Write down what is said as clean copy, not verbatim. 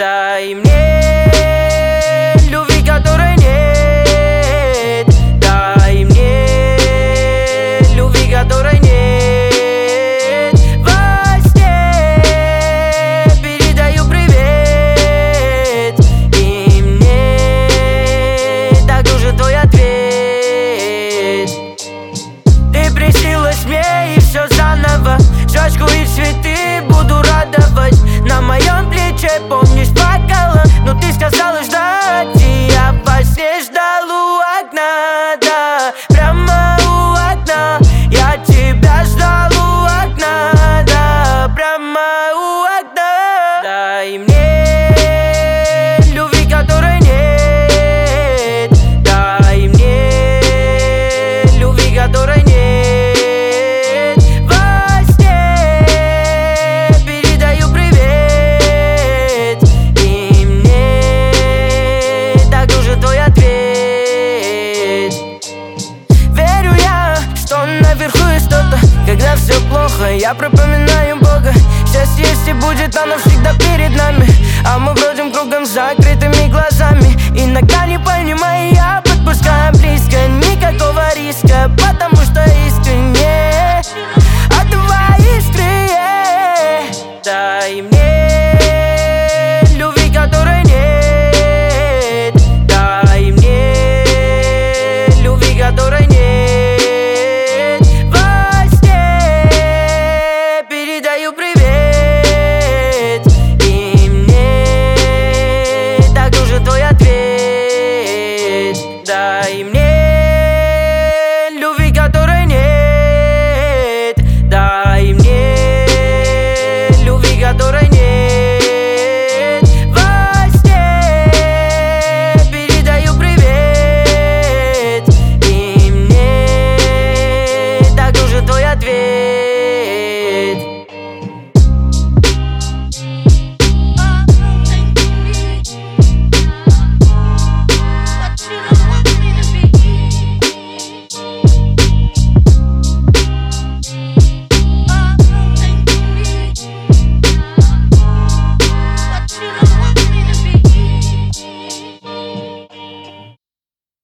Дай мне любви, которой нет. Дай мне любви, которой нет. Во сне передаю привет, и мне так нужен твой ответ. Ты приснилась мне, и все заново. Жвачку и цветы буду радовать на моем плече, помнишь, плакала, но ты сказала ждать. И я во сне ждал у окна, да, прямо у окна. Я тебя ждал у окна, да, прямо у окна. Дай мне любви, которой нет. Дай мне любви, которой нет. Наверху есть что-то, когда все плохо, я пропоминаю Бога. Счастье есть и будет, оно всегда перед нами, а мы бродим кругом с закрытыми глазами. Иногда не понимаю, я подпускаю близко, никакого риска, потому что искренне